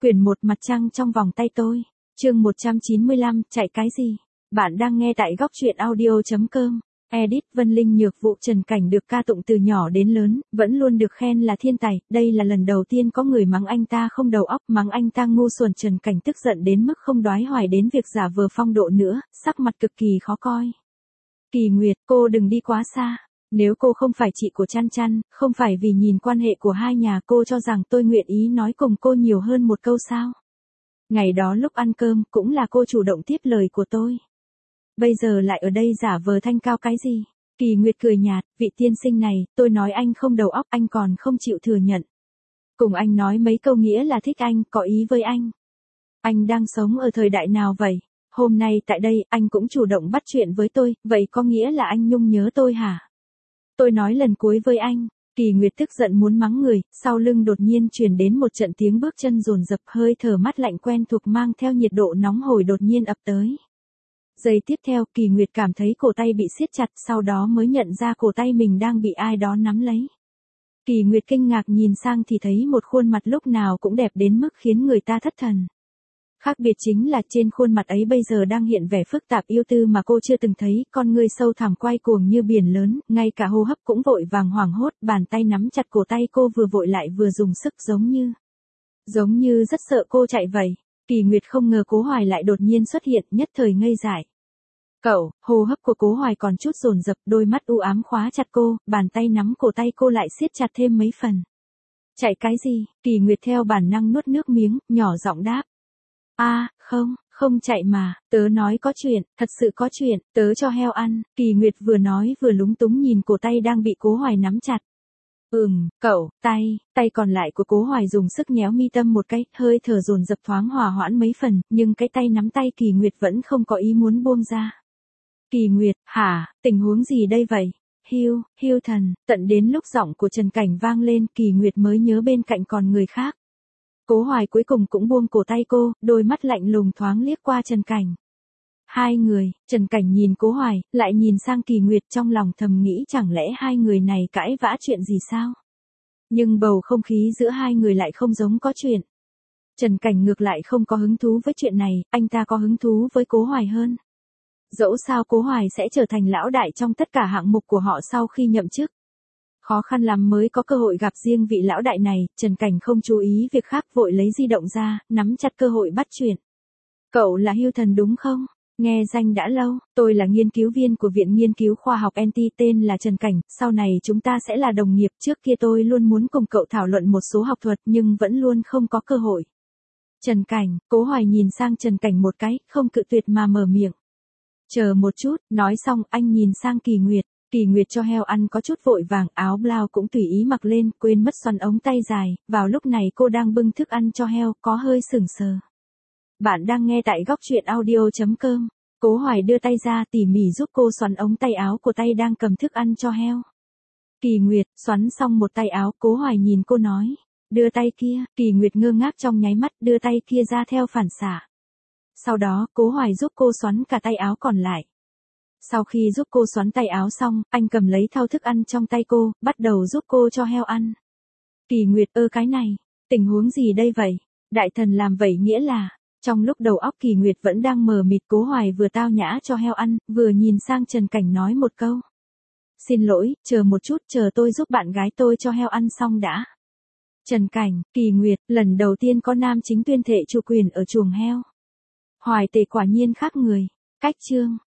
Quyển 1 mặt trăng trong vòng tay tôi. Chương 195, chạy cái gì? Bạn đang nghe tại góc truyện audio.com. Edit Vân Linh Nhược Vụ. Trần Cảnh được ca tụng từ nhỏ đến lớn, vẫn luôn được khen là thiên tài. Đây là lần đầu tiên có người mắng anh ta không đầu óc, mắng anh ta ngu xuẩn. Trần Cảnh tức giận đến mức không đoái hoài đến việc giả vờ phong độ nữa, sắc mặt cực kỳ khó coi. Kỳ Nguyệt, cô đừng đi quá xa. Nếu cô không phải chị của Chăn Chăn, không phải vì nhìn quan hệ của hai nhà, cô cho rằng tôi nguyện ý nói cùng cô nhiều hơn một câu sao? Ngày đó lúc ăn cơm, cũng là cô chủ động tiếp lời của tôi. Bây giờ lại ở đây giả vờ thanh cao cái gì? Kỳ Nguyệt cười nhạt, vị tiên sinh này, tôi nói anh không đầu óc, anh còn không chịu thừa nhận. Cùng anh nói mấy câu nghĩa là thích anh, có ý với anh. Anh đang sống ở thời đại nào vậy? Hôm nay tại đây, anh cũng chủ động bắt chuyện với tôi, vậy có nghĩa là anh nhung nhớ tôi hả? Tôi nói lần cuối với anh. Kỳ Nguyệt tức giận muốn mắng người, sau lưng đột nhiên truyền đến một trận tiếng bước chân dồn dập, hơi thở mát lạnh quen thuộc mang theo nhiệt độ nóng hổi đột nhiên ập tới. Giây tiếp theo, Kỳ Nguyệt cảm thấy cổ tay bị siết chặt, sau đó mới nhận ra cổ tay mình đang bị ai đó nắm lấy. Kỳ Nguyệt kinh ngạc nhìn sang thì thấy một khuôn mặt lúc nào cũng đẹp đến mức khiến người ta thất thần. Khác biệt chính là trên khuôn mặt ấy bây giờ đang hiện vẻ phức tạp yêu tư mà cô chưa từng thấy, con ngươi sâu thẳm quay cuồng như biển lớn, ngay cả hô hấp cũng vội vàng hoảng hốt, bàn tay nắm chặt cổ tay cô vừa vội lại vừa dùng sức giống như rất sợ cô chạy vậy. Kỳ Nguyệt không ngờ Cố Hoài lại đột nhiên xuất hiện, nhất thời ngây dại. Cậu, hô hấp của Cố Hoài còn chút dồn dập, đôi mắt u ám khóa chặt cô, bàn tay nắm cổ tay cô lại siết chặt thêm mấy phần. Chạy cái gì? Kỳ Nguyệt theo bản năng nuốt nước miếng, nhỏ giọng đáp. Không chạy mà, tớ nói có chuyện, thật sự có chuyện, tớ cho heo ăn. Kỳ Nguyệt vừa nói vừa lúng túng nhìn cổ tay đang bị Cố Hoài nắm chặt. Cậu, tay còn lại của Cố Hoài dùng sức nhéo mi tâm một cái, hơi thở dồn dập thoáng hòa hoãn mấy phần, nhưng cái tay nắm tay Kỳ Nguyệt vẫn không có ý muốn buông ra. Kỳ Nguyệt, hả, tình huống gì đây vậy? Hưu thần, tận đến lúc giọng của Trần Cảnh vang lên, Kỳ Nguyệt mới nhớ bên cạnh còn người khác. Cố Hoài cuối cùng cũng buông cổ tay cô, đôi mắt lạnh lùng thoáng liếc qua Trần Cảnh. Hai người, Trần Cảnh nhìn Cố Hoài, lại nhìn sang Kỳ Nguyệt, trong lòng thầm nghĩ chẳng lẽ hai người này cãi vã chuyện gì sao? Nhưng bầu không khí giữa hai người lại không giống có chuyện. Trần Cảnh ngược lại không có hứng thú với chuyện này, anh ta có hứng thú với Cố Hoài hơn. Dẫu sao Cố Hoài sẽ trở thành lão đại trong tất cả hạng mục của họ sau khi nhậm chức. Khó khăn lắm mới có cơ hội gặp riêng vị lão đại này, Trần Cảnh không chú ý việc khác, vội lấy di động ra, nắm chặt cơ hội bắt chuyện. Cậu là Hưu Thần đúng không? Nghe danh đã lâu, tôi là nghiên cứu viên của Viện Nghiên cứu Khoa học NT, tên là Trần Cảnh, sau này chúng ta sẽ là đồng nghiệp, trước kia tôi luôn muốn cùng cậu thảo luận một số học thuật nhưng vẫn luôn không có cơ hội. Trần Cảnh, Cố Hoài nhìn sang Trần Cảnh một cái, không cự tuyệt mà mở miệng. Chờ một chút, nói xong anh nhìn sang Kỳ Nguyệt. Kỳ Nguyệt cho heo ăn có chút vội vàng, áo blau cũng tùy ý mặc lên, quên mất xoăn ống tay dài, vào lúc này cô đang bưng thức ăn cho heo, có hơi sững sờ. Bạn đang nghe tại góc truyện audio.com. Cố Hoài đưa tay ra tỉ mỉ giúp cô xoắn ống tay áo của tay đang cầm thức ăn cho heo. Kỳ Nguyệt, xoắn xong một tay áo, Cố Hoài nhìn cô nói. Đưa tay kia, Kỳ Nguyệt ngơ ngác trong nháy mắt, đưa tay kia ra theo phản xạ. Sau đó, Cố Hoài giúp cô xoắn cả tay áo còn lại. Sau khi giúp cô xoắn tay áo xong, anh cầm lấy thau thức ăn trong tay cô, bắt đầu giúp cô cho heo ăn. Kỳ Nguyệt, cái này, tình huống gì đây vậy? Đại thần làm vậy nghĩa là, trong lúc đầu óc Kỳ Nguyệt vẫn đang mờ mịt, Cố Hoài vừa tao nhã cho heo ăn, vừa nhìn sang Trần Cảnh nói một câu. Xin lỗi, chờ một chút, chờ tôi giúp bạn gái tôi cho heo ăn xong đã. Trần Cảnh, Kỳ Nguyệt, lần đầu tiên có nam chính tuyên thệ chủ quyền ở chuồng heo. Hoài Tề quả nhiên khác người. Cách chương.